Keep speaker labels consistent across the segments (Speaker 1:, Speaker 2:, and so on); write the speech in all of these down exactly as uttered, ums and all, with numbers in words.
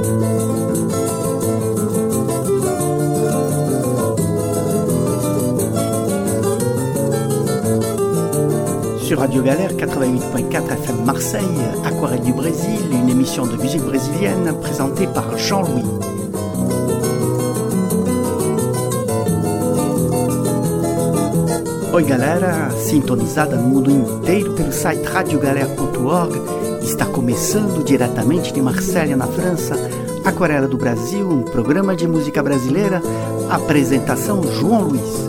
Speaker 1: Sur Radio Galère quatre-vingt-huit point quatre F M Marseille, Aquarelle du Brésil, une émission de musique brésilienne présentée par Jean-Louis. Oi galera, sintonizada no mundo inteiro pelo site radio galera ponto org, está começando diretamente de Marselha, na França, Aquarela do Brasil, um programa de música brasileira, apresentação João Luiz.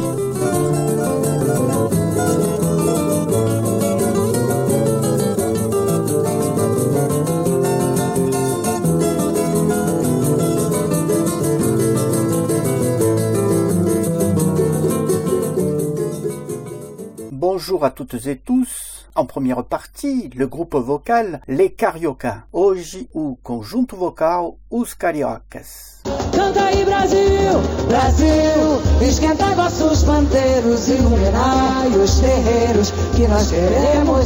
Speaker 1: Bonjour à toutes et tous. En première partie, le groupe vocal Les Carioca. Hoje, o conjunto vocal Os Cariocas.
Speaker 2: Canta aí Brasil, Brasil, esquenta vossos pandeiros, iluminai os terreiros, que nós queremos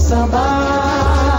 Speaker 2: sambar.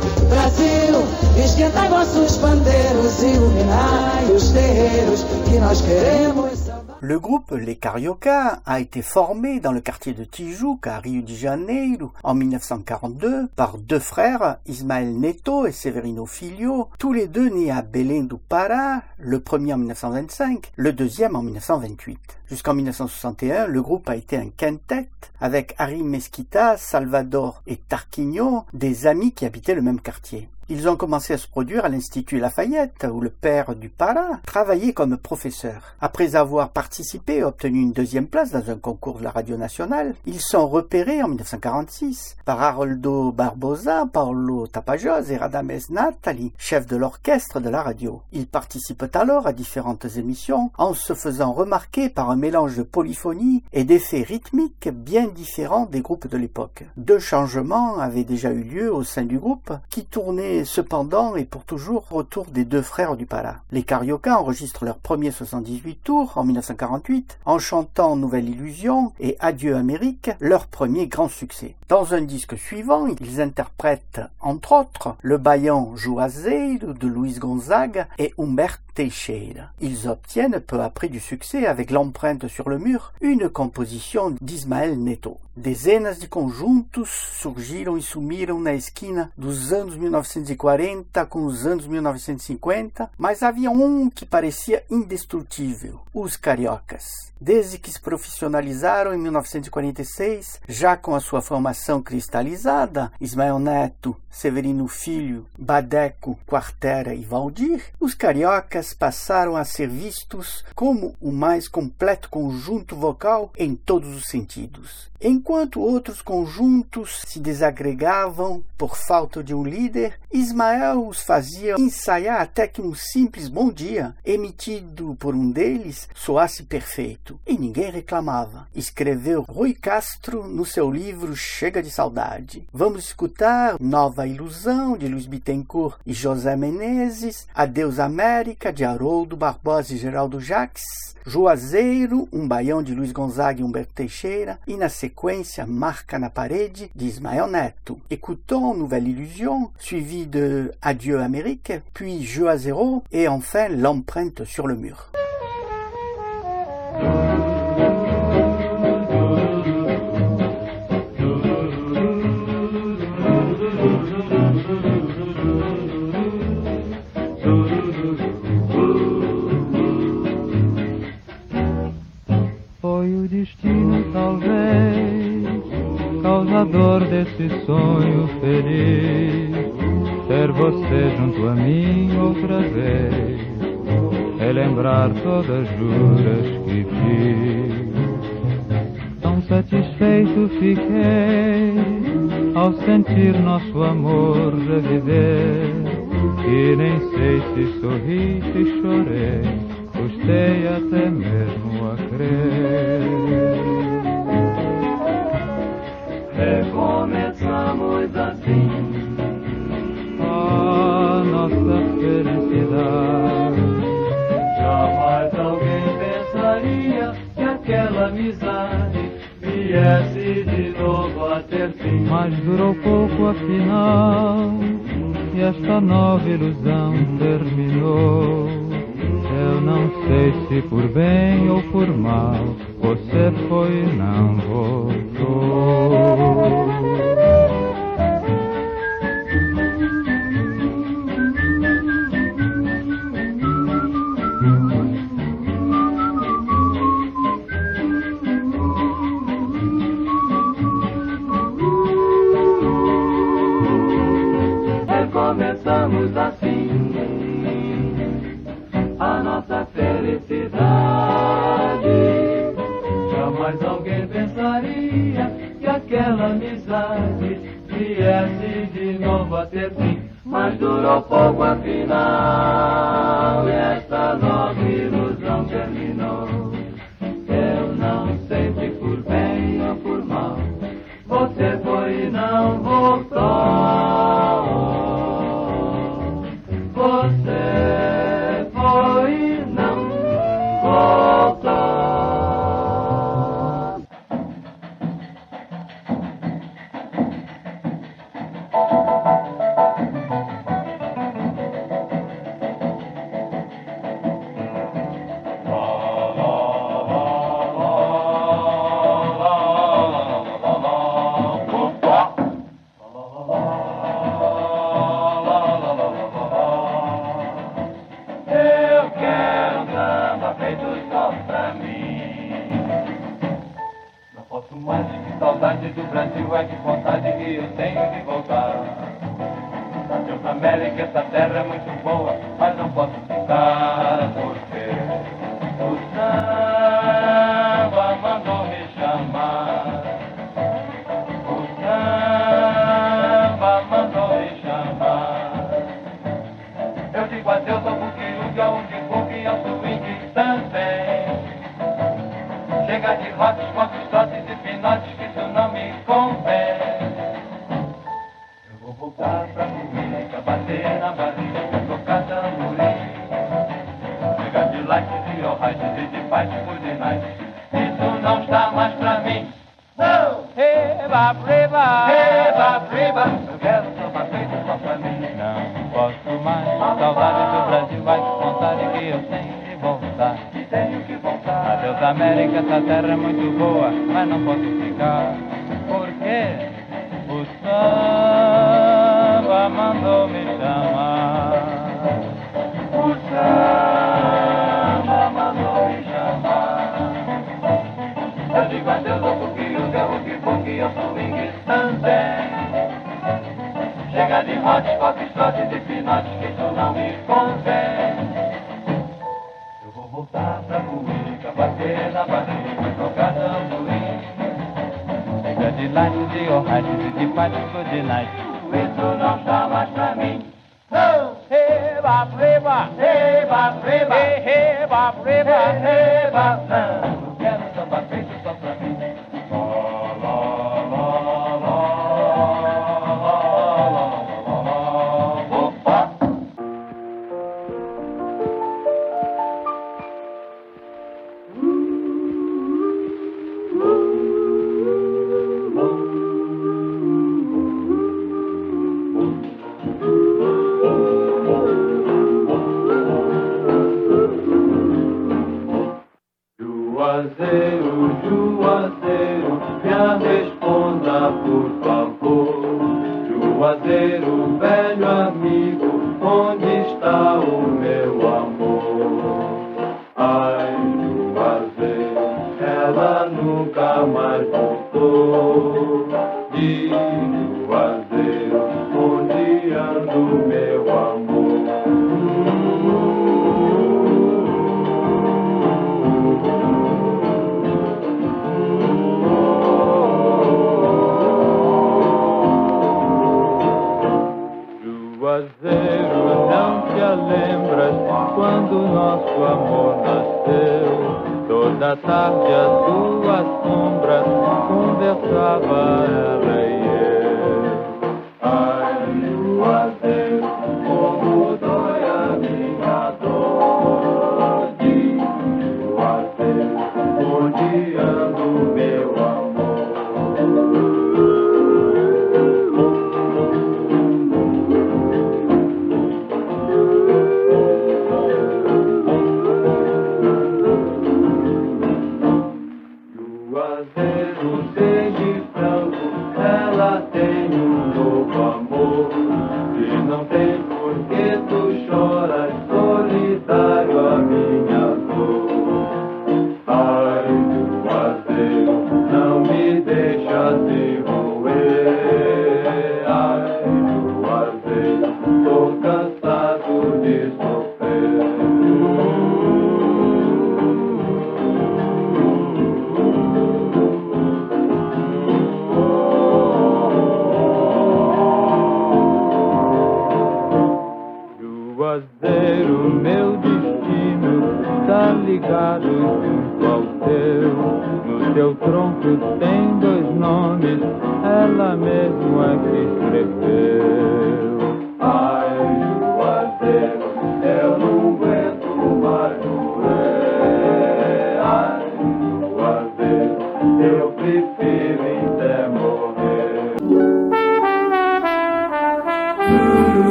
Speaker 2: Brasil, esquenta vossos pandeiros, iluminai os terreiros, que nós queremos sambar.
Speaker 1: Le groupe Les Carioca a été formé dans le quartier de Tijuca, à Rio de Janeiro, en mille neuf cent quarante-deux, par deux frères, Ismael Neto et Severino Filho, tous les deux nés à Belém do Pará, le premier en mille neuf cent vingt-cinq, le deuxième en mille neuf cent vingt-huit. Jusqu'en mille neuf cent soixante et un, le groupe a été un quintet avec Harry Mesquita, Salvador et Tarquinho, des amis qui habitaient le même quartier. Ils ont commencé à se produire à l'Institut Lafayette, où le père du Pará travaillait comme professeur. Après avoir participé et obtenu une deuxième place dans un concours de la radio nationale, ils sont repérés en mille neuf cent quarante-six par Haroldo Barbosa, Paulo Tapajós et Radames Natali, chefs de l'orchestre de la radio. Ils participent alors à différentes émissions en se faisant remarquer par un mélange de polyphonie et d'effets rythmiques bien différents des groupes de l'époque. Deux changements avaient déjà eu lieu au sein du groupe qui tournaient cependant et pour toujours autour des deux frères du Pará. Les Carioca enregistrent leur premier soixante-dix-huit tours en mille neuf cent quarante-huit en chantant Nouvelle Illusion et Adieu Amérique, leur premier grand succès. Dans un disque suivant, ils interprètent entre autres le Baião Juazeiro de Luis Gonzaga et Humberto Teixeira. Ils obtiennent peu après du succès avec l'empreinte sur le mur, une composition d'Ismael Neto. Dezenas de conjuntos surgiram e sumiram na esquina dos anos mil novecentos e quarenta com os anos mil novecentos e cinquenta, mas havia um que parecia indestrutível, os Cariocas. Desde que se profissionalizaram em mil novecentos e quarenta e seis, já com a sua formação cristalizada, Ismael Neto, Severino Filho, Badeco, Quartera e Valdir, os Cariocas passaram a ser vistos como o mais completo conjunto vocal em todos os sentidos. Enquanto outros conjuntos se desagregavam por falta de um líder, Ismael os fazia ensaiar até que um simples bom dia, emitido por um deles, soasse perfeito. E ninguém reclamava. Escreveu Rui Castro no seu livro Chega de Saudade. Vamos escutar Nova Ilusão, de Luiz Bittencourt e José Menezes, Adeus América, de Haroldo Barbosa e Geraldo Jacques, Juazeiro, um baião de Luis Gonzaga e Humberto Teixeira, e na sequência Marca na Parede, de Ismael Neto. Écoutons Nouvelle Illusion, suivi de Adieu Amérique, puis Juazeiro, et enfin L'empreinte sur le mur.
Speaker 3: Foi o destino, talvez, causador desse sonho feliz, ter você junto a mim outra vez, relembrar todas as juras que fiz. Tão satisfeito fiquei ao sentir nosso amor reviver, e nem sei se sorri, se chorei, custei até mesmo a crer. Recomeçamos assim a nossa felicidade. Jamais alguém pensaria que aquela amizade viesse de novo a ter fim. Mas durou pouco afinal, e esta nova ilusão terminou. vou. Eu não sei se por bem ou por mal, você foi e não voltou.
Speaker 4: Recomeçamos assim a nossa felicidade. Jamais alguém pensaria que aquela amizade viesse de novo a ter fim. Mas durou pouco afinal, e esta nova ilusão terminou. Eu não sei se por bem ou por mal, você foi e não voltou. Você foi e não voltou.
Speaker 3: Saudade do Brasil é que vontade que eu tenho de voltar. Adeus América, essa terra é muito boa, mas não posso ficar porque o samba mandou me chamar. O samba mandou me chamar. Eu digo adeus ao buquiuga, ao dibuque e ao swing também. Chega de rock, quantos trotes e pinotes que isso não me convém. Eu vou voltar pra música, bater na barriga, tocar tamborim. Chega de lights e all-rights e de fight for the night. Isso não está mais pra mim. Não! Eba, preba! Eba, preba! Eu quero samba feito só pra mim. Não posso mais, saudade do Brasil, vai que vontade que eu tenho de voltar. E tenho que voltar. Adeus América, essa terra é muito boa, mas não posso ficar. Porque o samba mandou me chamar. O samba mandou me chamar. Eu digo adeus ao buquiuga, o que e ao swing também. Chega de rotes, pop, trotes e pinotes, que isso não me convém. Eu vou voltar pra música, bater na barriga, tocar tamborim. Chega de lights e all-rights e de fight for the night. Isso não está mais pra mim. Não! Eba, preba! Eba, preba! Eba, preba! Eba, não! Eu quero samba feito só pra mim.
Speaker 4: Juazeiro, Juazeiro, me responda por favor. Juazeiro, velho amigo, onde está o meu amor? Ai, Juazeiro, ela nunca mais voltou. Diz, Juazeiro, onde anda o meu amor?
Speaker 3: Juazeiro, não te lembras quando nosso amor nasceu? Toda tarde a tua sombra conversava ela e eu.
Speaker 4: Ai, Juazeiro, como dói a minha dor. Diz, Juazeiro, onde anda o meu amor?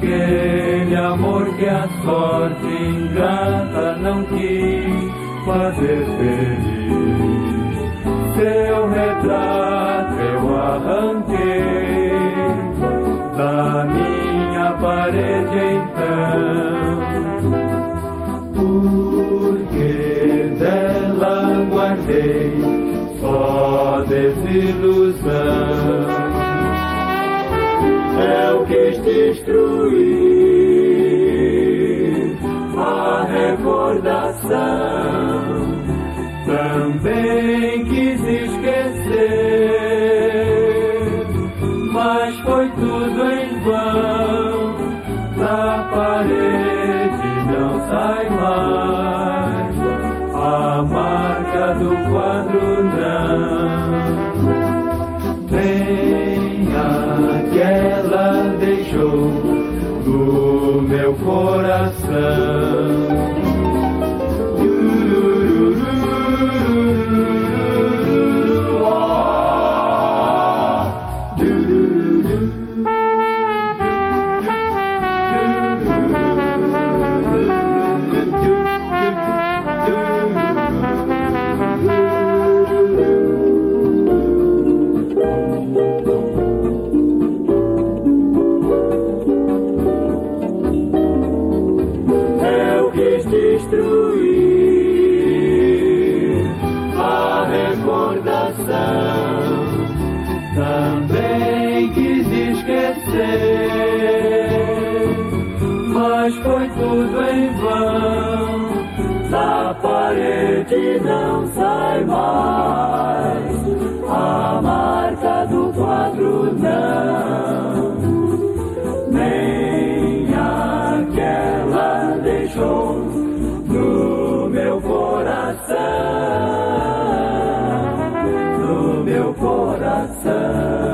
Speaker 4: aquele amor que a sorte ingrata não quis fazer feliz. Seu retrato eu arranquei da minha parede então, porque dela guardei só desilusão. Eu quis destruir a recordação, também quis esquecer, mas foi tudo em vão. Da parede não sai mais a marca do quadro, não. Nem a que ela deixou no meu coração. Também quis esquecer, mas foi tudo em vão. Da parede não sai mais a marca do quadro, não. Nem aquela deixou no meu coração, no meu coração.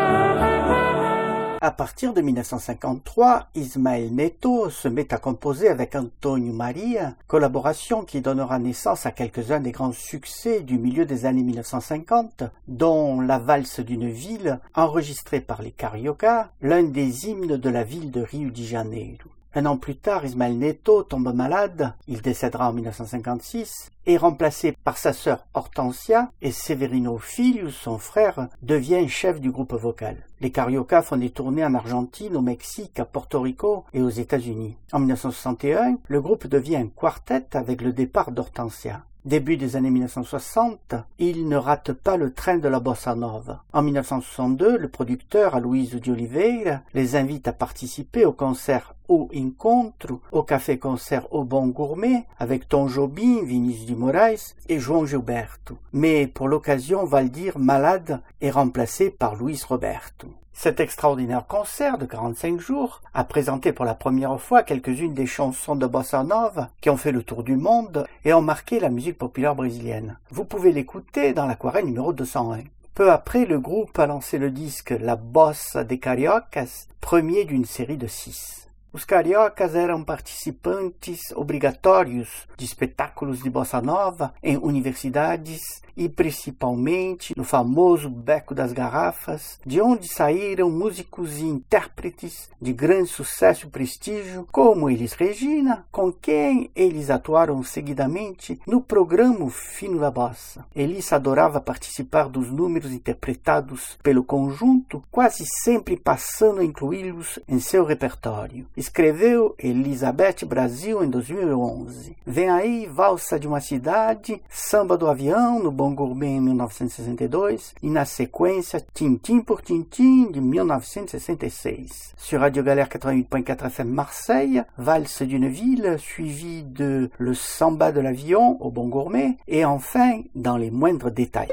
Speaker 1: À partir de mille neuf cent cinquante-trois, Ismael Neto se met à composer avec Antonio Maria, collaboration qui donnera naissance à quelques-uns des grands succès du milieu des années mille neuf cent cinquante, dont La valse d'une ville, enregistrée par les Carioca, l'un des hymnes de la ville de Rio de Janeiro. Un an plus tard, Ismael Neto tombe malade, il décédera en mille neuf cent cinquante-six, est remplacé par sa sœur Hortensia et Severino Filho, son frère, devient chef du groupe vocal. Les Carioca font des tournées en Argentine, au Mexique, à Porto Rico et aux États-Unis. En mille neuf cent soixante et un, le groupe devient un quartet avec le départ d'Hortensia. Début des années mille neuf cent soixante, il ne rate pas le train de la bossa nova. En mille neuf cent soixante-deux, le producteur Aloysio de Oliveira les invite à participer au concert O Encontro, au café-concert Au Bon Gourmet, avec Tom Jobim, Vinícius de Moraes et João Gilberto. Mais pour l'occasion, Valdir, malade, est remplacé par Luis Roberto. Cet extraordinaire concert de quarante-cinq jours a présenté pour la première fois quelques-unes des chansons de bossa nova qui ont fait le tour du monde et ont marqué la musique populaire brésilienne. Vous pouvez l'écouter dans l'aquarelle numéro deux cent un. Peu après, le groupe a lancé le disque La Bossa de Cariocas, premier d'une série de six. Os cariocas eram participantes obrigatórios de espetáculos de bossa nova em universidades e principalmente no famoso Beco das Garrafas, de onde saíram músicos e intérpretes de grande sucesso e prestígio, como Elis Regina, com quem eles atuaram seguidamente no programa Fino da Bossa. Elis adorava participar dos números interpretados pelo conjunto, quase sempre passando a incluí-los em seu repertório. Escreveu Elizabeth Brasil em dois mil e onze. Vem aí Valsa de uma Cidade, Samba do Avião no Bon Gourmet em mil novecentos e sessenta e dois e na sequência Tintim por Tintim de mil novecentos e sessenta e seis. Sur Radio Galère quatre-vingt-huit point quatre F M Marseille, Valse d'une ville suivi de Le Samba de l'Avion au Bon Gourmet et enfin Dans les moindres détails.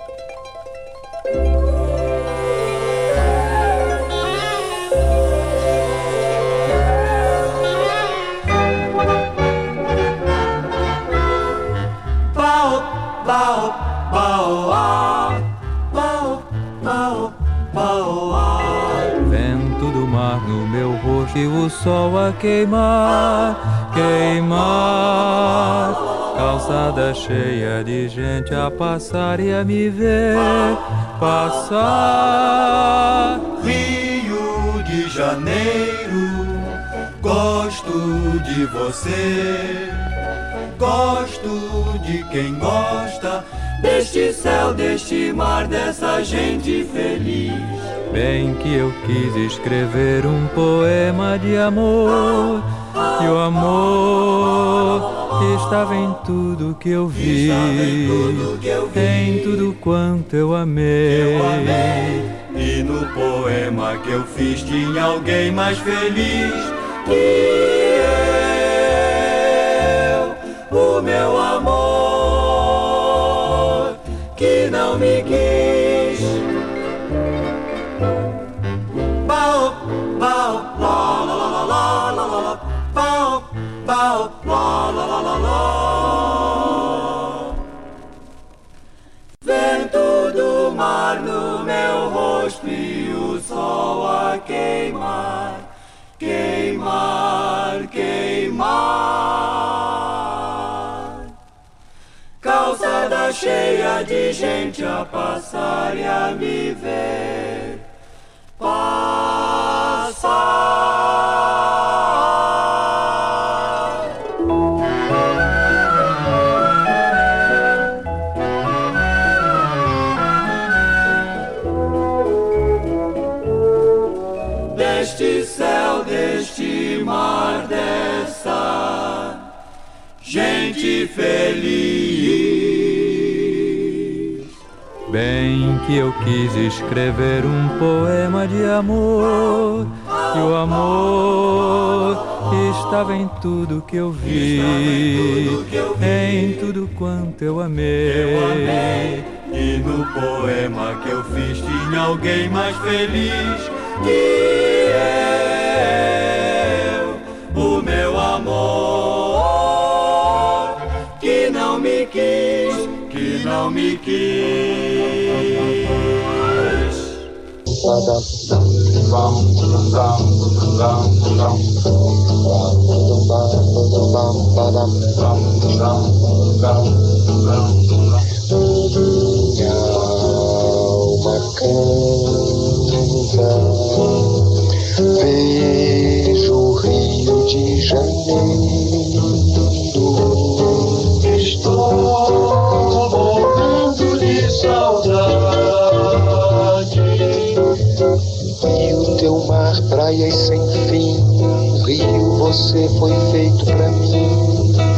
Speaker 4: Bao, bao, ah, bao, bao, bao, ah. Vento do mar no meu rosto e o sol a queimar, queimar. Calçada cheia de gente a passar e a me ver passar. Rio de Janeiro,
Speaker 5: gosto de você. Gosto de quem gosta deste céu, deste mar, dessa gente feliz.
Speaker 4: Bem que eu quis escrever um poema de amor, e o amor estava em tudo que eu vi, em tudo quanto eu amei.
Speaker 5: Eu amei. E no poema que eu fiz tinha alguém mais feliz que eu, o meu amor, que não me quis. Bao, bao, la la la la la la la, bao, bao, la la la la la. Vento do mar no meu rosto e o sol a queimar, queimar, queimar. Calçada cheia de gente a passar e a me ver passar. Deste céu, deste mar, dessa gente feliz.
Speaker 4: Bem que eu quis escrever um poema de amor, e o amor estava em tudo que eu vi, em tudo quanto eu amei.
Speaker 5: Eu amei. E no poema que eu fiz tinha alguém mais feliz que eu, o meu amor, que não me quis, que não me quis.
Speaker 6: Minha alma canta, vejo o Rio de Janeiro. Estou morrendo de saudade. E o teu mar, praias sem fim, Rio, você foi feito pra mim.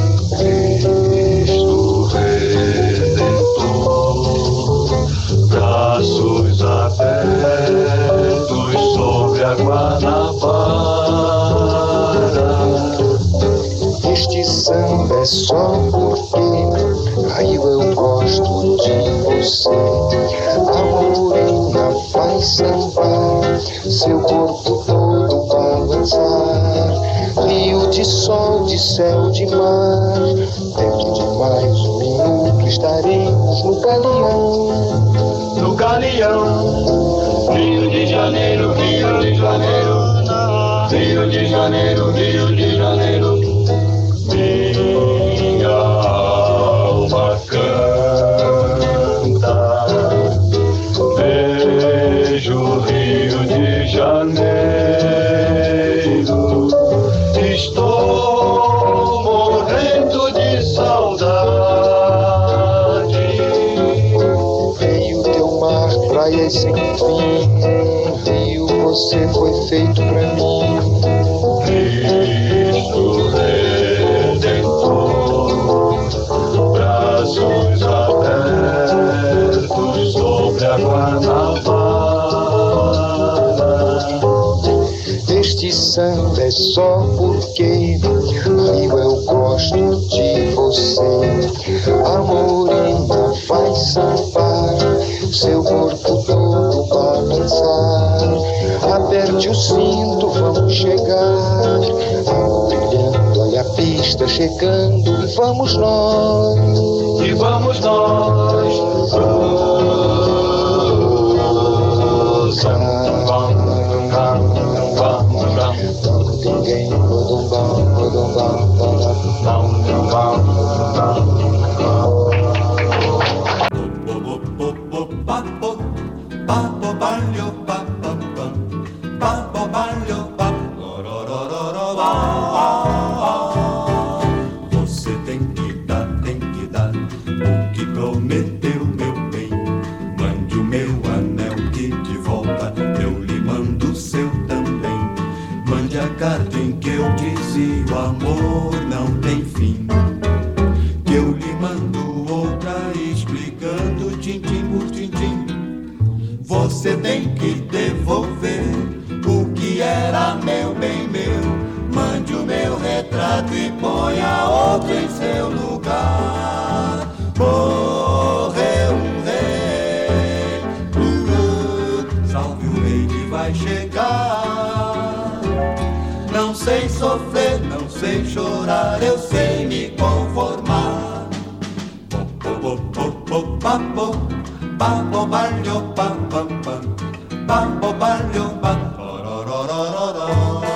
Speaker 6: Cristo Redentor, braços abertos sobre a Guanabara. Este samba é só porque, Rio, eu gosto de você. A morena vai sambar, seu corpo todo balançar. Rio de sol, de céu, de mar. Dentro de mais um minuto estaremos no galeão. No galeão. Rio de Janeiro, Rio de Janeiro, Rio de Janeiro, Rio de Janeiro. Minha alma canta, vejo o Rio de Janeiro. Estou morrendo de saudade. Veio teu mar, praias sem fim, Rio, você foi feito pra mim. Cristo Redentor, braços abertos sobre a Guanabara. Este samba é só porque, Rio, eu gosto de você. A morena vai sambar, seu corpo todo balançar. Aperte o cinto, vamos chegar. Água brilhando, olha a pista chegando. E vamos nós, e vamos nós. Ninguém
Speaker 5: Você tem que dar, tem que dar o que prometeu, meu bem. Mande o meu anel que de volta eu lhe mando o seu também. Mande a carta em que eu disse o amor não tem fim. Que eu lhe mando outra explicando tintim por tintim. Você tem que devolver o que era meu bem meu. Mande o meu retrato e ponha outro em seu lugar. Morreu um rei, uh, salve o rei que vai chegar. Não sei sofrer, não sei chorar, eu sei me conformar. Po, po, po, po, pa, po, pa, po, balho, pa, pa, pa, pa, po, balho, pa, porororororó.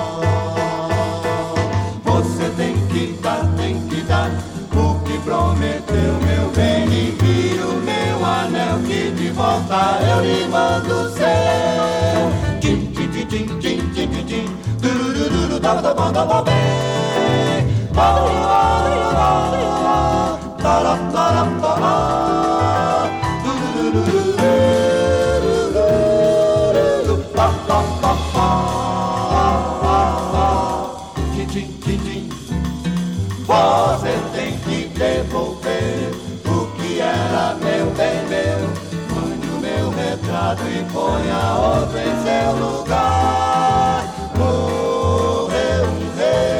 Speaker 5: Você tem que dar, tem que dar o que prometeu, meu bem. E vira o meu anel que de volta eu lhe mando seu. Tim, tim, tim, tim, tim, tim, tim, tim. Durururu, da, da, da, da, da, bem. Ba, ba, ba, ba, ba, ba, ba, ba, ba. Durururu, ba, ba, ba, ba. Tim, tim, tim, tim. Você tem que devolver o que era meu bem meu. Mande o meu retrato e ponha outro em seu lugar. Morreu um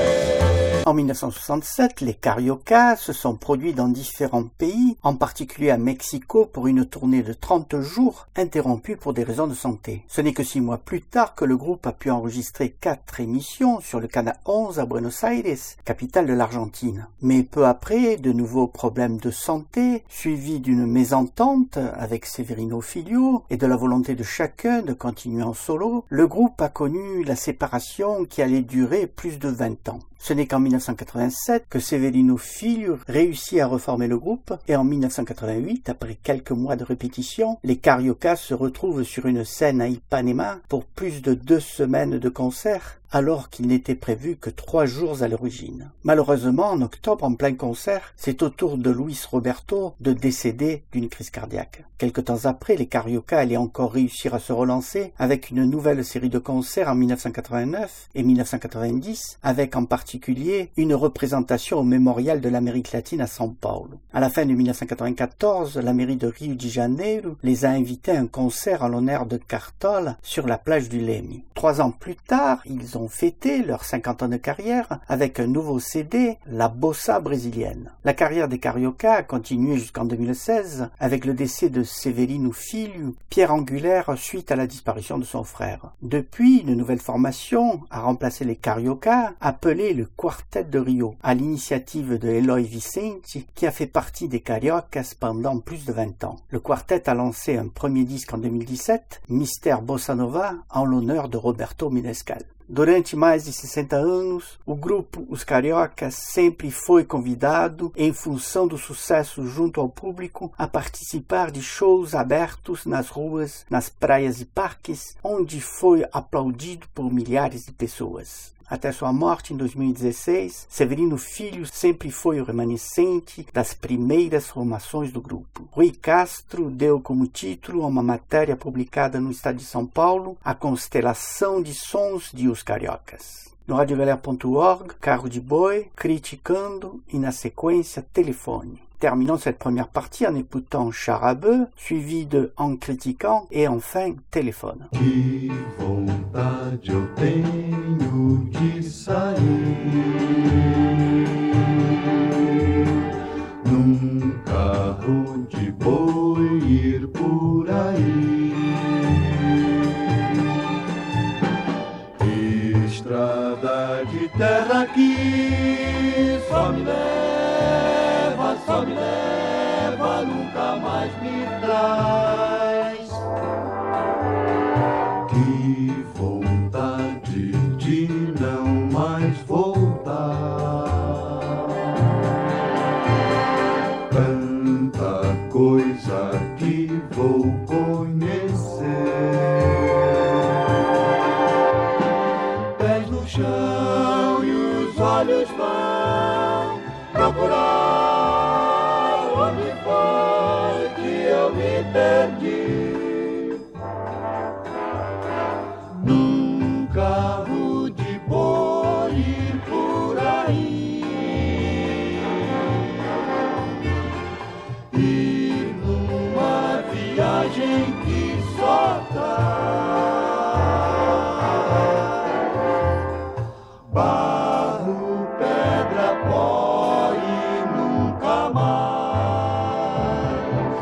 Speaker 5: rei.
Speaker 1: En mille neuf cent soixante-sept, les Cariocas se sont produits dans différents pays, en particulier à Mexico pour une tournée de trente jours, interrompue pour des raisons de santé. Ce n'est que six mois plus tard que le groupe a pu enregistrer quatre émissions sur le Canal onze à Buenos Aires, capitale de l'Argentine. Mais peu après, de nouveaux problèmes de santé, suivis d'une mésentente avec Severino Filio et de la volonté de chacun de continuer en solo, le groupe a connu la séparation qui allait durer plus de vingt ans. Ce n'est qu'en mille neuf cent quatre-vingt-sept que Severino Filio réussit à reformer le groupe et en mille neuf cent quatre-vingt-huit, après quelques mois de répétition, les Cariocas se retrouvent sur une scène à Ipanema pour plus de deux semaines de concerts, alors qu'il n'était prévu que trois jours à l'origine. Malheureusement, en octobre, en plein concert, c'est au tour de Luis Roberto de décéder d'une crise cardiaque. Quelque temps après, les Cariocas allaient encore réussir à se relancer avec une nouvelle série de concerts en mille neuf cent quatre-vingt-neuf et mille neuf cent quatre-vingt-dix, avec en particulier une représentation au Mémorial de l'Amérique latine à São Paulo. À la fin de mille neuf cent quatre-vingt-quatorze, la mairie de Rio de Janeiro les a invités à un concert en l'honneur de Cartola sur la plage du Leme. Trois ans plus tard, ils ont fêté leurs cinquante ans de carrière avec un nouveau C D, La Bossa brésilienne. La carrière des Cariocas a continué jusqu'en deux mille seize avec le décès de Severino Filho, pierre angulaire suite à la disparition de son frère. Depuis, une nouvelle formation a remplacé les Cariocas, appelée le Quartet de Rio, à l'initiative de Eloy Vicente, qui a fait partie des Cariocas pendant plus de vingt ans. Le quartet a lancé un premier disque en deux mille dix-sept, Mister Bossa Nova, en l'honneur de Roberto Menescal. Durante mais de sessenta anos, o grupo Os Cariocas sempre foi convidado, em função do sucesso junto ao público, a participar de shows abertos nas ruas, nas praias e parques, onde foi aplaudido por milhares de pessoas. Até sua morte em dois mil e dezesseis, Severino Filho sempre foi o remanescente das primeiras formações do grupo. Rui Castro deu como título a uma matéria publicada no Estado de São Paulo, A Constelação de Sons de Os Cariocas. No radiogalera ponto org, Carro de Boi, Criticando e na sequência Telefone. Terminons cette première partie en écoutant Charabeu, suivi de En Critiquant et enfin Téléphone.
Speaker 5: Que vontade eu tenho de sair num carro de boi ir por aí, estrada de terra que só me leva, só me leva, nunca mais me traz. Que vontade de não mais voltar. Tanta coisa que vou conhecer. Pés no chão e
Speaker 7: olhos vão procurar onde foi que eu me perdi. Num carro de boi por aí, e numa viagem que só barro, pedra, pó e nunca mais.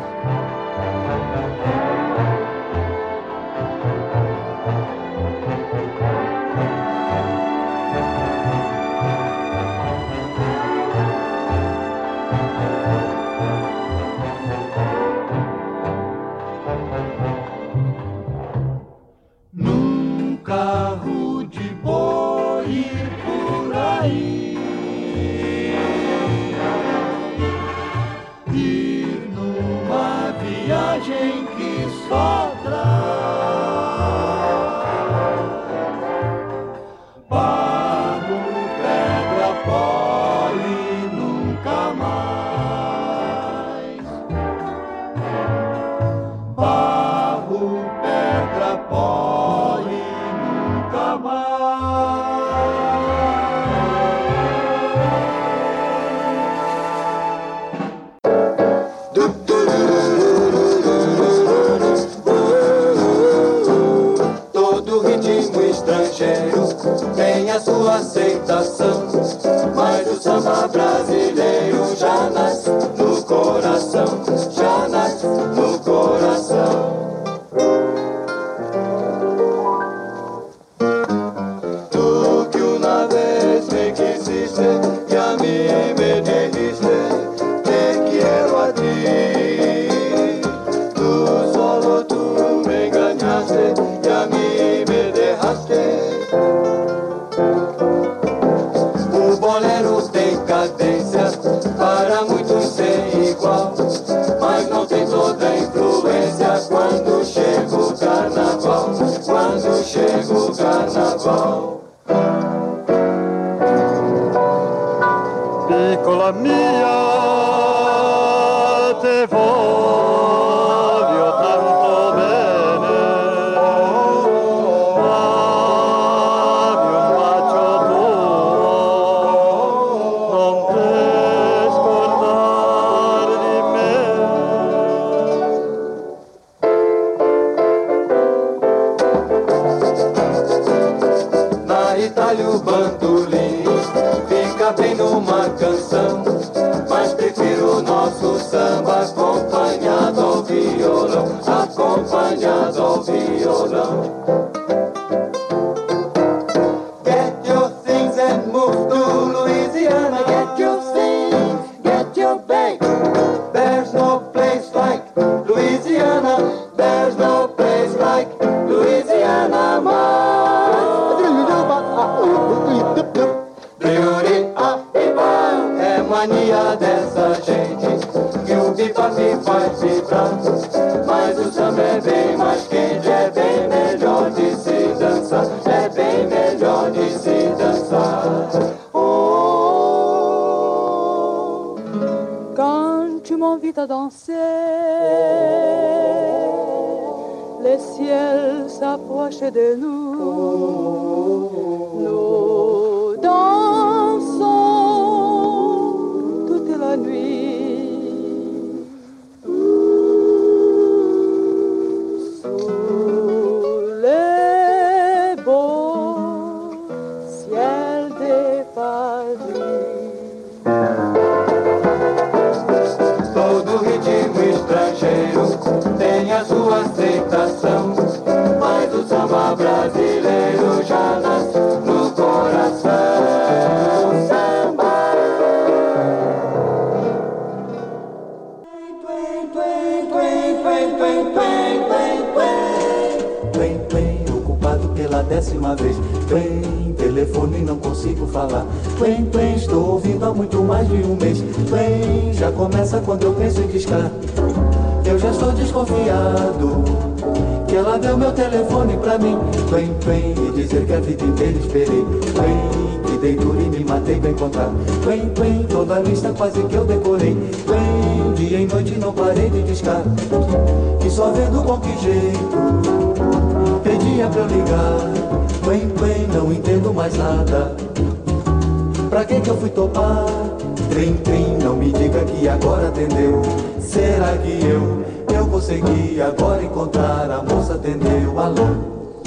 Speaker 7: Num carro de boi por aí, e numa viagem que só traz barro, pedra, pó e nunca mais. Barro, pedra, pó e nunca mais. Todo ritmo estrangeiro tem a sua aceitação, mas o samba brasileiro já nasce no coração, já nasce no coração. Tú que una vez me quisiste y a mí me dijiste te quiero a ti. Tú solo tú me engañaste y a mí me dejaste. O bolero tem cadência para muitos sem igual, mas não tem toda a influência quando chega o carnaval, quando chega o carnaval. Piccola mia, te voglio tanto bene, dammi un bacio tuo, non te scordare di me. Na Itália o bandolim fica bem numa canção, mas prefiro o nosso samba acompanhado ao violão, acompanhado ao violão. Get your things and move to Louisiana. Get your things, get your bag. There's no place like Louisiana. There's no place like Louisiana, é mania dessa gente que o bipap faz vibrar, mas o samba é bem mais quente, é bem melhor de se dançar, é bem melhor de se dançar. Oh.
Speaker 8: Quand tu m'invites à danser, le ciel s'approche de nous, nous dansons toute la nuit, sous les beaux ciels de Paris.
Speaker 7: Todo ritmo estrangeiro tem a sua aceitação, mas o samba brasileiro já nasce no coração. Samba. Twen, twen, ocupado pela décima vez. Twen, telefone não consigo falar. Twen, twen, estou ouvindo há muito mais de um mês. Twen, já começa quando eu penso em discar. Eu já estou desconfiado que ela deu meu telefone pra mim. Twen, twen, e dizer que a vida inteira esperei. Twen, que dei duro e me matei pra encontrar. Twen, twen, toda a lista quase que eu decorei. Twen, dia e noite não parei de discar. E só vendo com que jeito pedia pra eu ligar. Twen, twen, não entendo mais nada. Pra que que eu fui topar? Trim, trim, não me diga que agora atendeu. Será que eu, eu consegui agora encontrar? A moça atendeu, alô.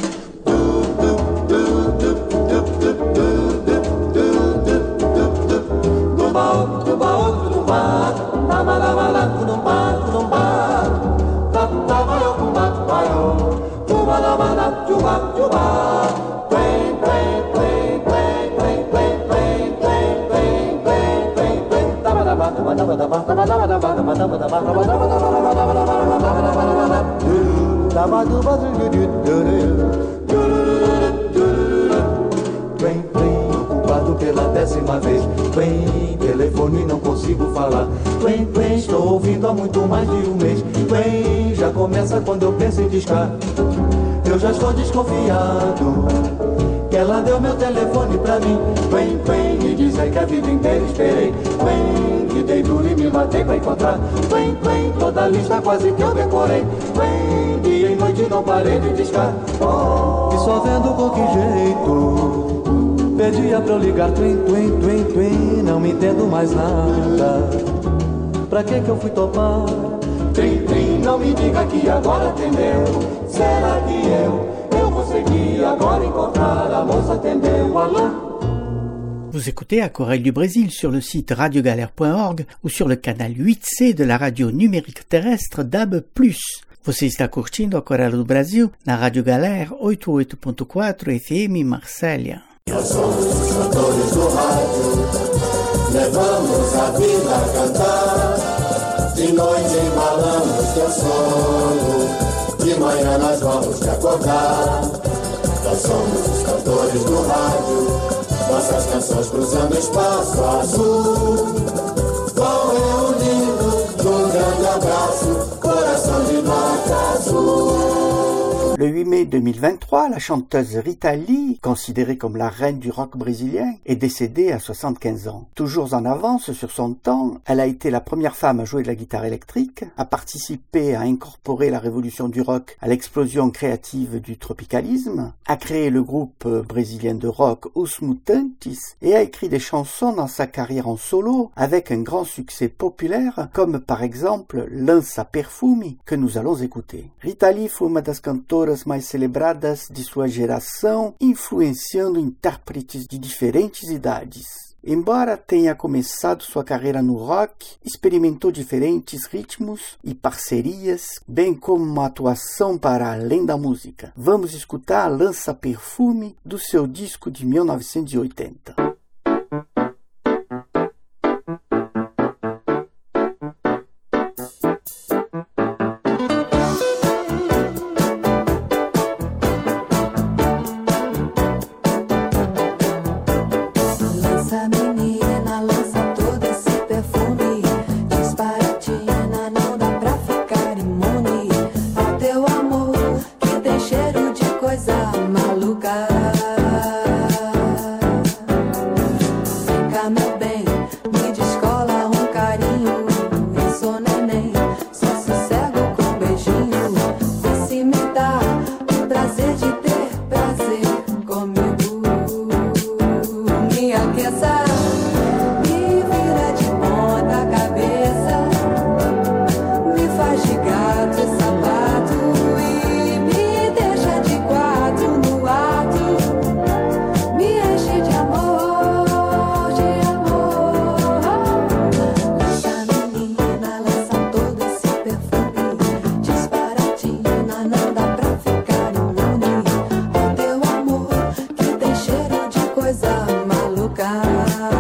Speaker 7: Ocupado pela décima vez. Twen, telefone e não consigo falar. Twen, twen, estou ouvindo há muito mais de um mês. Twen, já começa quando eu penso em discar. Eu já estou desconfiado que ela deu meu telefone pra mim. Twen, twen, me dizem que a vida inteira esperei. Twen, que dei duro e me matei pra encontrar. Twen, twen, toda a lista quase que eu decorei. Twen, dia e noite não parei de discar. Oh, e só vendo com que jeito pedia pra eu ligar. Twen, twen, twen, twen, não me entendo mais nada. Pra que que eu fui topar? Trim, trim, não me diga que agora atendeu. Será que eu, eu consegui agora encontrar? A moça atendeu, alô?
Speaker 1: Vous écoutez Aquarelle du Brésil sur le site radio galère point org ou sur le canal huit C de la radio numérique terrestre D A B plus. Você está curtindo Aquarelle do Brasil na Rádio Galera oitenta e oito ponto quatro F M Marsella.
Speaker 9: Nós somos os cantores do rádio, levamos a vida a cantar. De noite embalamos teu sono, de manhã nós vamos te acordar. Nós somos os cantores do rádio, nossas canções cruzando espaço azul. Vão reunindo num grande abraço, coração de nota azul.
Speaker 1: Le huit mai deux mille vingt-trois, la chanteuse Rita Lee, considérée comme la reine du rock brésilien, est décédée à soixante-quinze ans. Toujours en avance sur son temps, elle a été la première femme à jouer de la guitare électrique, a participé à incorporer la révolution du rock à l'explosion créative du tropicalisme, a créé le groupe brésilien de rock Os Mutantes et a écrit des chansons dans sa carrière en solo avec un grand succès populaire comme par exemple Lança Perfume que nous allons écouter. Rita Lee foi uma das cantoras mais celebradas de sua geração, influenciando intérpretes de diferentes idades. Embora tenha começado sua carreira no rock, experimentou diferentes ritmos e parcerias, bem como uma atuação para além da música. Vamos escutar Lança Perfume do seu disco de mil novecentos e oitenta.
Speaker 10: Coisa maluca.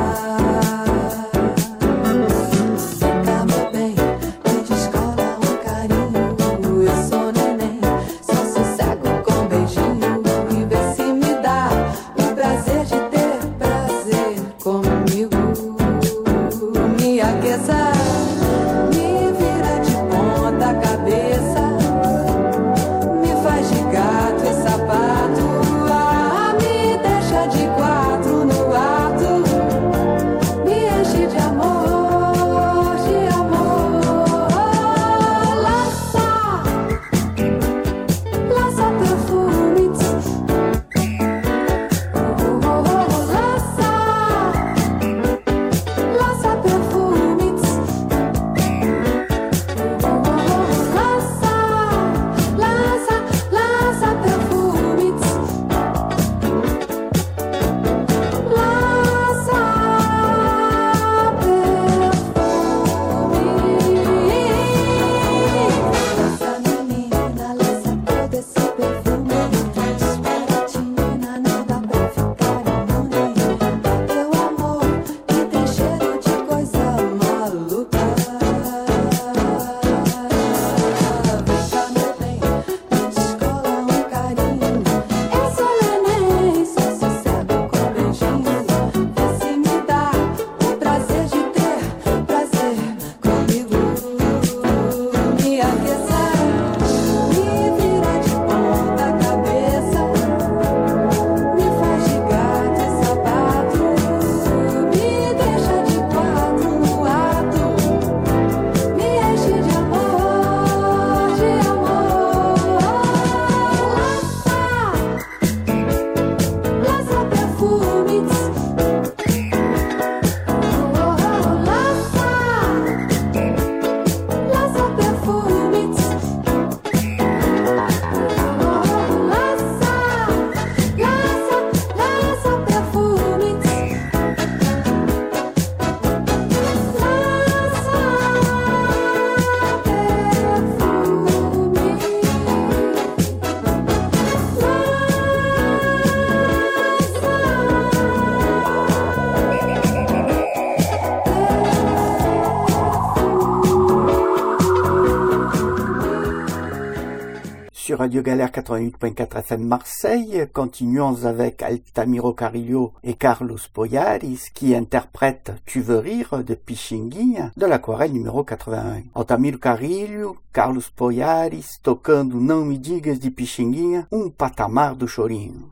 Speaker 1: Radio Galère quatre-vingt-huit point quatre F M Marseille. Continuons avec Altamiro Carrillo et Carlos Poyaris qui interprètent Tu veux rire de Pixinguinha de l'aquarelle numéro quatre-vingt-un. Altamiro Carrillo, Carlos Poyaris tocando Não Me Digas de Pixinguinha, um patamar do chorinho.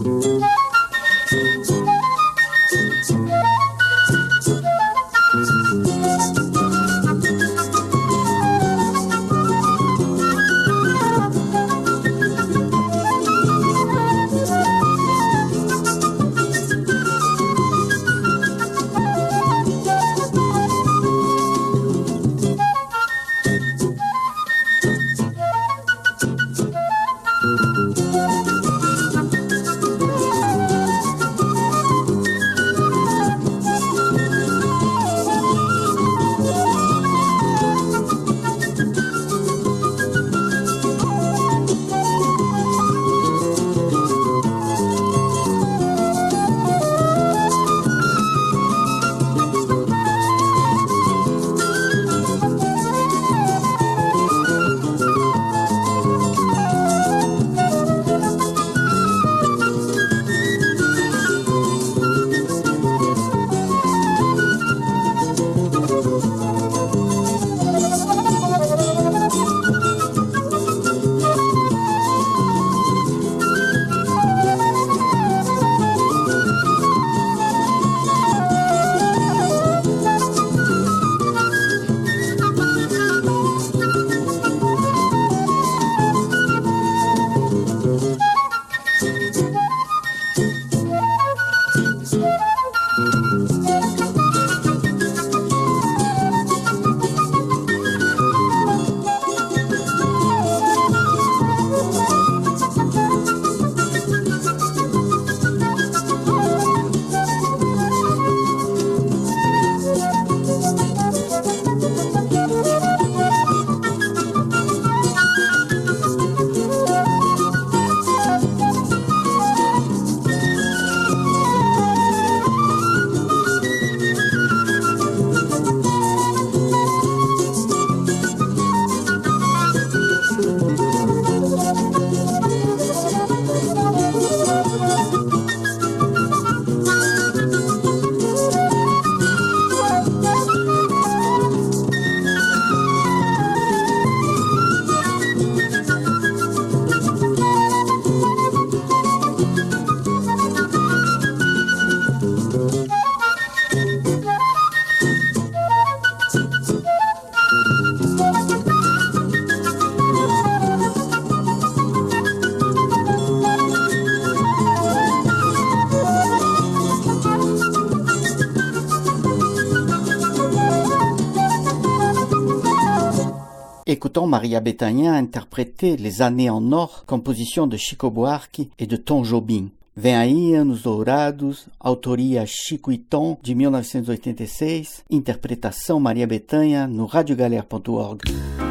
Speaker 1: Écoutons Maria Bethânia interpréter Les Années en Or, composition de Chico Buarque et de Tom Jobim. Vem aí, Anos Dourados, autoria Chico e Tom, de mil novecentos e oitenta e seis, interpretação Maria Bethânia no radiogalera ponto org.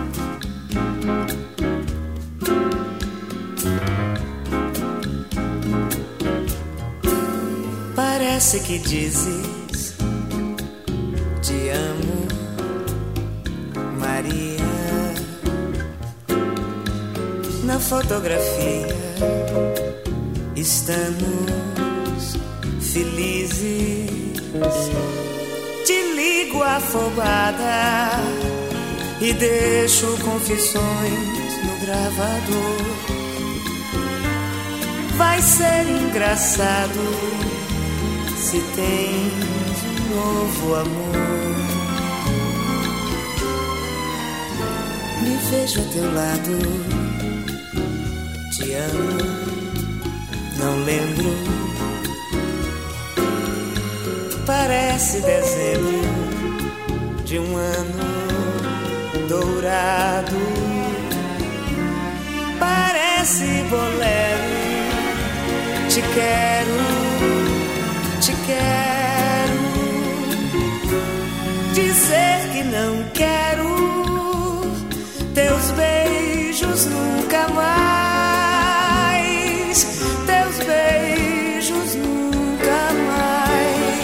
Speaker 10: Parece que dizes te amo, Maria. Na fotografia estamos felizes. Te ligo afobada e deixo confissões no gravador. Vai ser engraçado se tens um novo amor. Me vejo a teu lado, te amo, não lembro. Parece dezembro de um ano dourado. Parece bolero. Te quero, te quero. Dizer que não quero teus beijos nunca mais. Teus beijos nunca mais.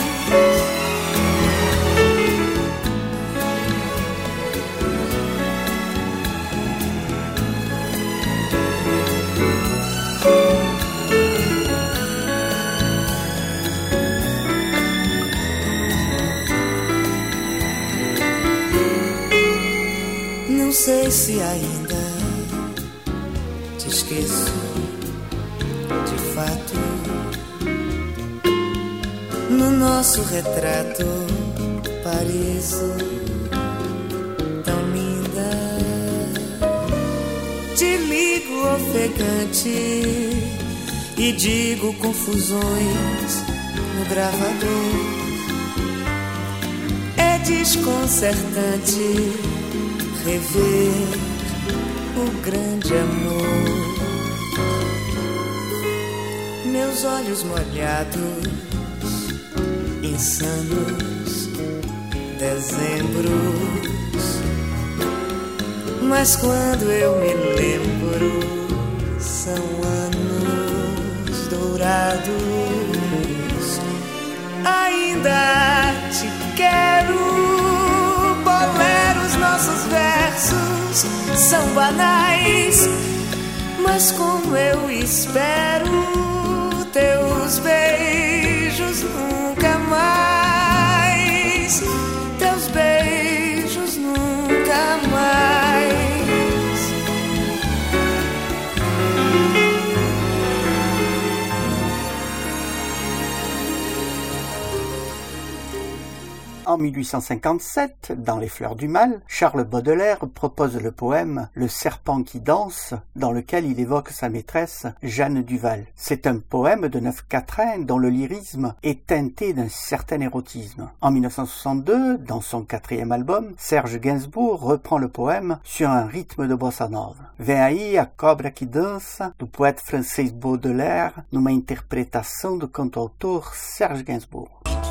Speaker 10: sei se ainda te esqueço de fato. No nosso retrato pareço tão linda. Te ligo ofegante e digo confusões no gravador. É desconcertante rever o grande amor. Meus olhos molhados, insanos dezembros, mas quando eu me lembro são anos dourados. Ainda te quero, boleros, nossos versos são banais, mas como eu espero teus beijos nunca mais, teus beijos nunca mais.
Speaker 1: En mille huit cent cinquante-sept, dans Les Fleurs du Mal, Charles Baudelaire propose le poème « Le serpent qui danse » dans lequel il évoque sa maîtresse Jeanne Duval. C'est un poème de neuf quatrains dont le lyrisme est teinté d'un certain érotisme. En mille neuf cent soixante-deux, dans son quatrième album, Serge Gainsbourg reprend le poème sur un rythme de bossa nova. Vem aí a cobra que dança, do poète francês Baudelaire, numa interpretação do cantautor Serge Gainsbourg.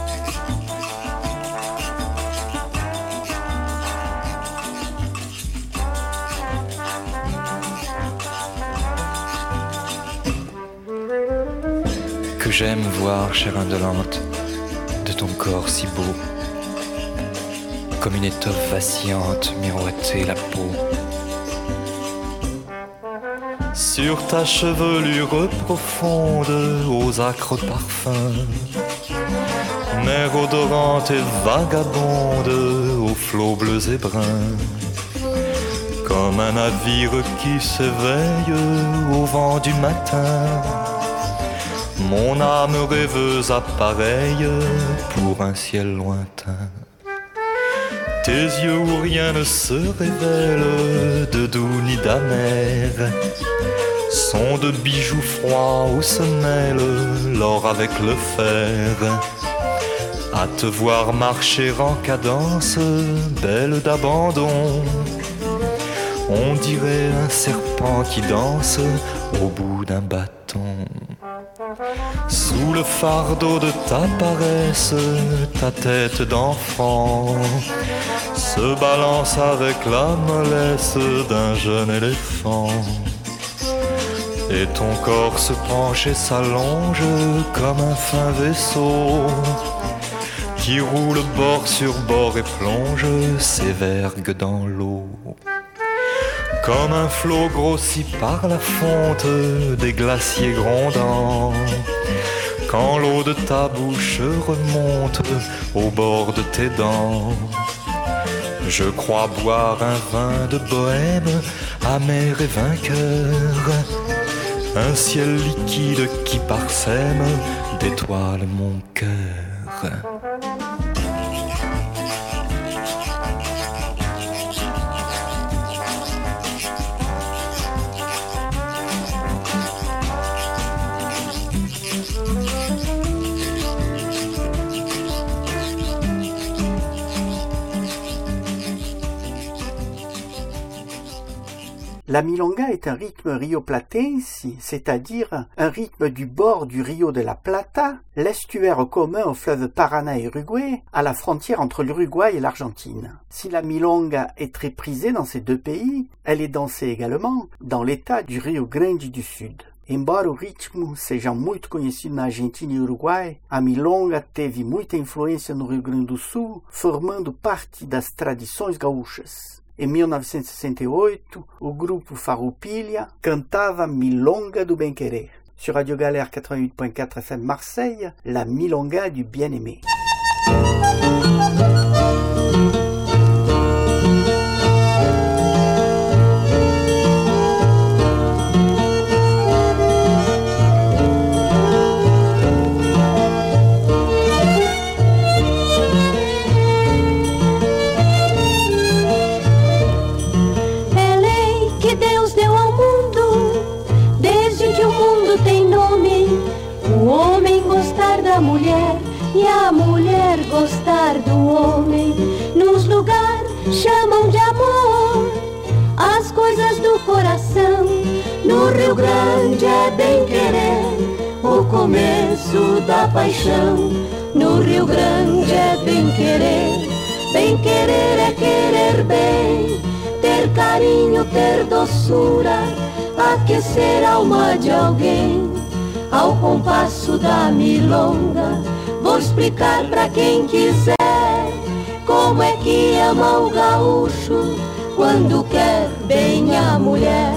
Speaker 11: Que j'aime voir, chère indolente, de ton corps si beau, comme une étoffe vacillante miroiter la peau. Sur ta chevelure profonde, aux acres parfums, mer odorante et vagabonde, aux flots bleus et bruns, comme un navire qui s'éveille au vent du matin. Mon âme rêveuse appareille pour un ciel lointain. Tes yeux où rien ne se révèle de doux ni d'amer sont de bijoux froids où se mêle l'or avec le fer. À te voir marcher en cadence, belle d'abandon, on dirait un serpent qui danse au bout d'un bâton. Sous le fardeau de ta paresse, ta tête d'enfant se balance avec la mollesse d'un jeune éléphant. Et ton corps se penche et s'allonge comme un fin vaisseau qui roule bord sur bord et plonge ses vergues dans l'eau. Comme un flot grossi par la fonte des glaciers grondants, quand l'eau de ta bouche remonte au bord de tes dents. Je crois boire un vin de bohème, amer et vainqueur, un ciel liquide qui parsème d'étoiles mon cœur.
Speaker 1: La milonga est un rythme rioplatense, c'est-à-dire un rythme du bord du Rio de la Plata, l'estuaire commun au fleuve Paraná et Uruguay, à la frontière entre l'Uruguay et l'Argentine. Si la milonga est très prisée dans ces deux pays, elle est dansée également dans l'état du Rio Grande do Sul. Embora o ritmo seja muito conhecido na Argentina e Uruguai, a milonga teve muita influência no Rio Grande do Sul, formando parte das tradições gaúchas. Em mil novecentos e sessenta e oito, o grupo Farroupilha cantava Milonga do Bem-Querer. Sur Radio Galère quatre-vingt-huit point quatre F M Marseille, la Milonga du Bien-Aimé.
Speaker 12: chamam de amor as coisas do coração. No Rio Grande é bem querer, o começo da paixão. No Rio Grande é bem querer, bem querer é querer bem, ter carinho, ter doçura, aquecer a alma de alguém. Ao compasso da milonga, vou explicar pra quem quiser como é que ama o gaúcho quando quer bem a mulher.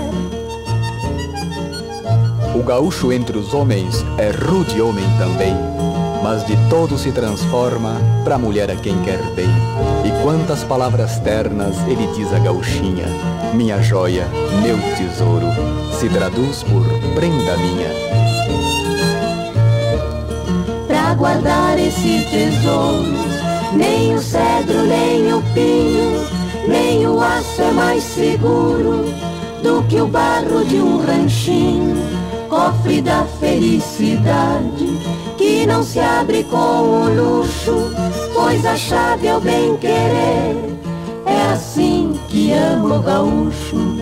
Speaker 13: O gaúcho entre os homens é rude homem também, mas de todo se transforma pra mulher a quem quer bem. E quantas palavras ternas ele diz a gauchinha: minha joia, meu tesouro, se traduz por prenda minha.
Speaker 12: Pra guardar esse tesouro, nem o cedro, nem o pinho, nem o aço é mais seguro do que o barro de um ranchinho, cofre da felicidade, que não se abre com o luxo, pois a chave é o bem querer. É assim que ama o gaúcho.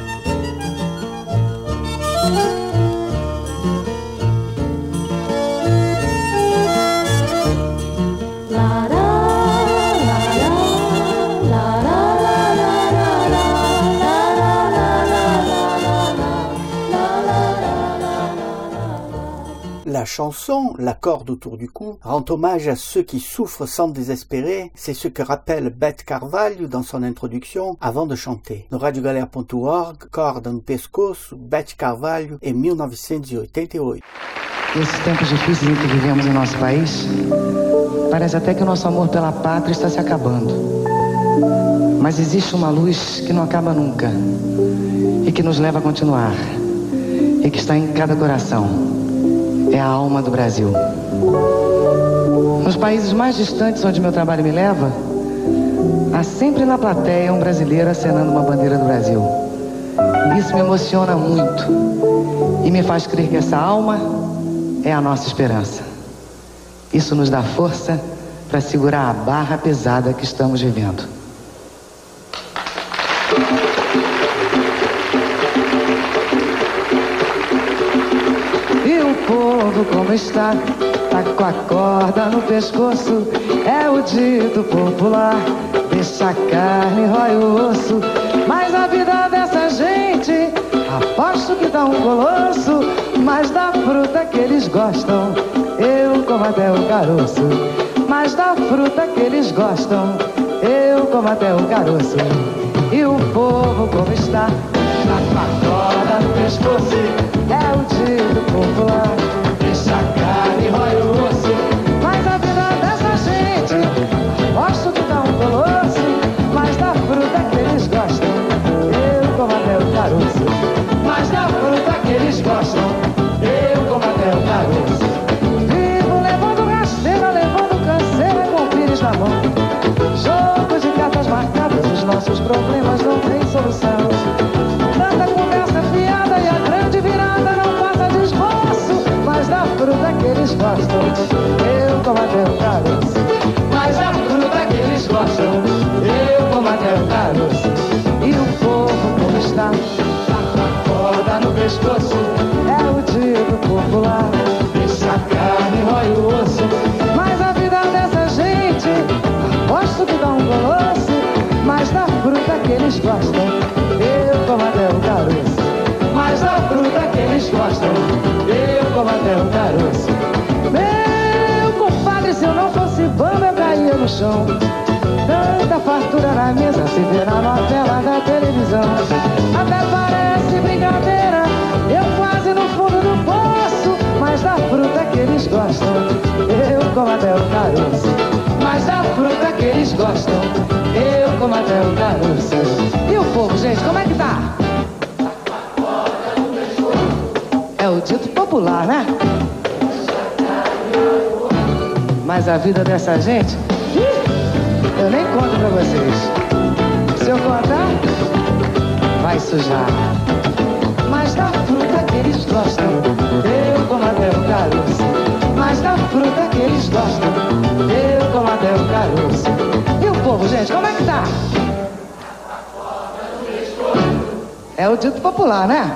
Speaker 1: La chanson, la corde autour du cou, rend hommage à ceux qui souffrent sans désespérer. C'est ce que rappelle Beth Carvalho dans son introduction avant de chanter. No rádio galera ponto org, Corda no Pescoço, Beth Carvalho, em mil novecentos e oitenta e oito.
Speaker 14: Nesses tempos difíceis em que vivemos em nosso país, parece até que o nosso amor pela pátria está se acabando. Mas existe uma luz que não acaba nunca e que nos leva a continuar, e que está em cada coração. É a alma do Brasil. Nos países mais distantes onde meu trabalho me leva, há sempre na plateia um brasileiro acenando uma bandeira do Brasil. Isso me emociona muito e me faz crer que essa alma é a nossa esperança. Isso nos dá força para segurar a barra pesada que estamos vivendo. E o povo como está, tá com a corda no pescoço, é o dito popular, deixa a carne, rói o osso, mas a vida dessa gente, aposto que dá um colosso, mas da fruta que eles gostam, eu como até o caroço, mas da fruta que eles gostam, eu como até o caroço. E o povo como está, tá com a corda no pescoço, é o dito popular, deixa a carne, rói o osso, mas a vida dessa gente, gosto que dá um colosso, mas da fruta que eles gostam, eu como até o caroço, mas da fruta que eles gostam, eu como até o caroço. Vivo levando rasteira, levando canseira com pires na mão, jogo de cartas marcadas, os nossos problemas não têm solução. Tanta conversa fiada e a grande virada não passa de esboço, mas da fruta que eles gostam, eu como até o caroço, mas da fruta que eles gostam, eu como até o caroço. E o povo como está, tá com a corda no pescoço, é o dito popular, deixa a carne, rói o osso, mas a vida dessa gente, aposto que dá um colosso, mas da fruta que eles gostam, eu como até o caroço, mas da fruta que eles gostam, eu como até o caroço. Meu compadre, se eu não fosse bamba, eu caía no chão. Tanta fartura na mesa, se vê na novela da televisão. Até parece brincadeira, eu quase no fundo do poço, mas da fruta que eles gostam, eu como até o caroço, mas da fruta que eles gostam, eu como até o caroço. E o povo, gente, como é que tá? É o dito popular, né? Mas a vida dessa gente, eu nem conto pra vocês. Se eu contar, vai sujar. Mas da fruta que eles gostam, eu como até o caroço, mas da fruta que eles gostam, eu como até o caroço. E o povo, gente, como é que tá? É o dito popular, né?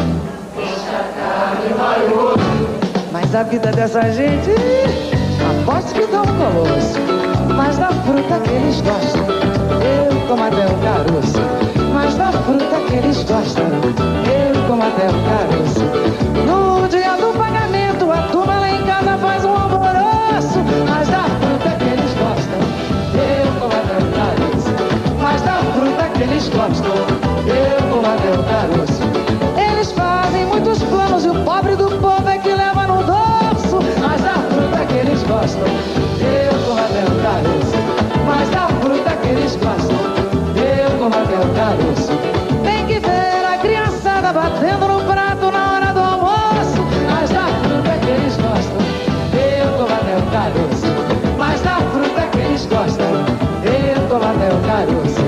Speaker 14: Mas a vida dessa gente, aposto que dá um colosso. Mas da fruta que eles gostam, eu como até o caroço. Mas da fruta que eles gostam, eu como até o caroço. No dia do pagamento, a turma lá em casa faz um alvoroço. Mas da fruta que eles gostam, eu como até o caroço. Mas da fruta que eles gostam, eu como até o caroço. Eles fazem muitos planos e o pobre do povo é que leva no dorso. Mas da fruta que eles gostam, eu como até o caroço. Mas da fruta que eles gostam, eu como até o caroço. Tem que ver a criançada batendo no prato na hora do almoço. Mas da fruta que eles gostam, eu como até o caroço. Mas da fruta que eles gostam, eu como até o caroço.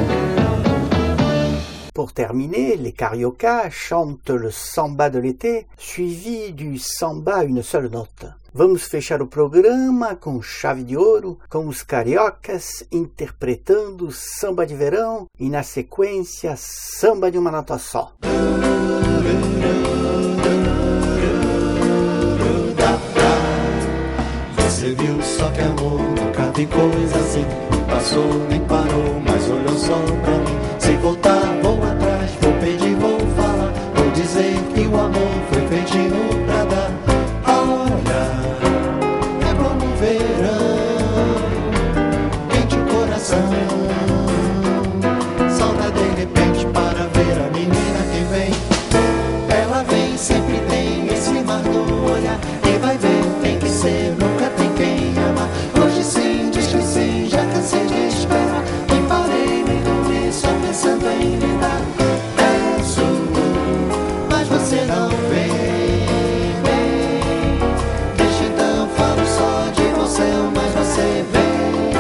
Speaker 1: Pour terminer, les cariocas chantent le samba de l'été, suivi du samba à une seule note. Vamos fechar o programa com chave de ouro, com os cariocas interpretando samba de verão e, na sequência, samba de uma nota só.
Speaker 5: Você viu só que amor nunca vi coisa assim. Passou, nem parou, mas olhou só pra mim. Se voltar, vou atrás, vou pedir, vou falar. Vou dizer que o amor foi feitinho pra dar. Olha, é como um verão, quente o coração. Solta de repente para ver a menina que vem. Ela vem, sempre tem esse mar no olhar. E vai ver, tem que ser, nunca tem quem amar. Hoje sim, diz que sim, já cansei de esperar. Nem parei, nem dormi, só pensando em lhe dar. Peço, mas você não vem, vem. Deixa então, falo só de você, mas você vem.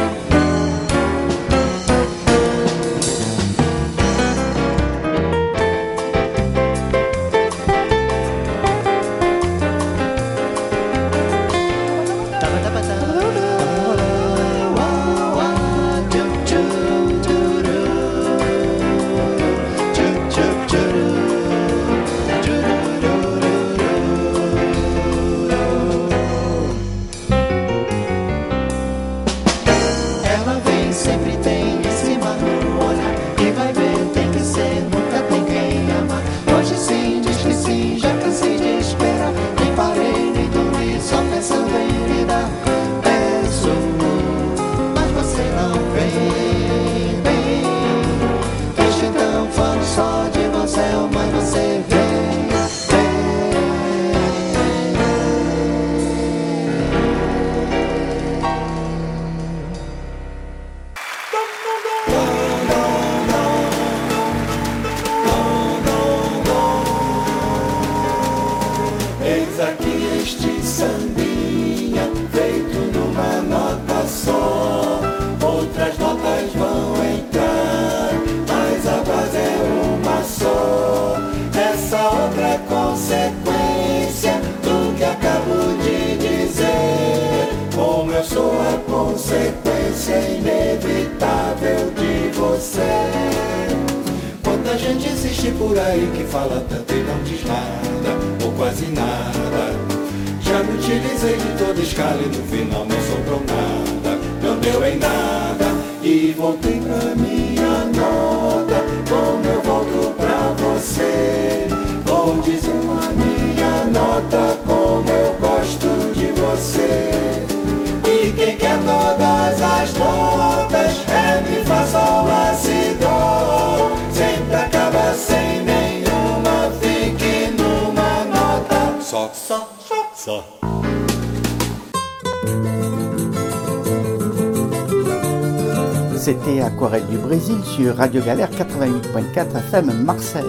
Speaker 5: Ela vem, sempre tem esse mar no olhar. E vai ver, tem que ser, nunca tem quem amar. Hoje sim, diz que sim, já cansei de esperar. Nem parei, nem dormi, só pensando em lhe dar. Peço, mas você não vem, vem. Deixa então, falo só de você, mas você vem. Eis aqui este sambinha, feito numa nota só. Outras notas vão entrar, mas a base é uma só. Essa outra é consequência do que acabo de dizer. Como eu sou a consequência inevitável de você. Quanta gente existe por aí que fala tanto e não diz nada, ou quase nada. Já me utilizei de toda escala e no final não sobrou nada. Não deu em nada e voltei pra minha nota. Como eu volto pra você, vou dizer a minha nota. Como eu gosto de você. E quem quer todas as notas, ré, mi, fá, sol, lá, si, dó, sempre acaba sem nenhuma, fique numa nota só, só, só, só.
Speaker 1: C'était Aquarelle du Brésil sur Radio Galère quatre-vingt-huit point quatre F M Marseille.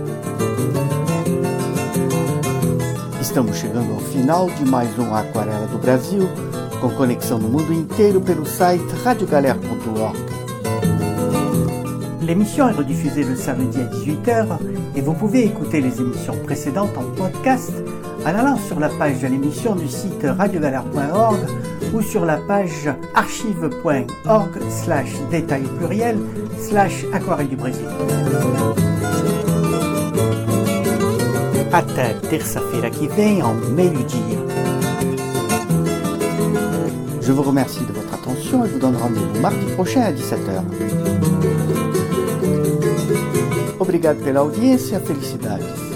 Speaker 1: Estamos chegando ao final de mais um Aquarela do Brasil, com conexão no mundo inteiro pelo site radio galère point org. L'émission est rediffusée le samedi à dix-huit heures et vous pouvez écouter les émissions précédentes en podcast en allant sur la page de l'émission du site radio galère point org ou sur la page archive point org slash détail pluriel slash aquarelle du Brésil. Até terça-feira que vem, ao meio-dia. Je vous remercie de votre attention et vous donne rendez-vous mardi prochain à dix-sept heures. Obrigado pela audiência, felicidades.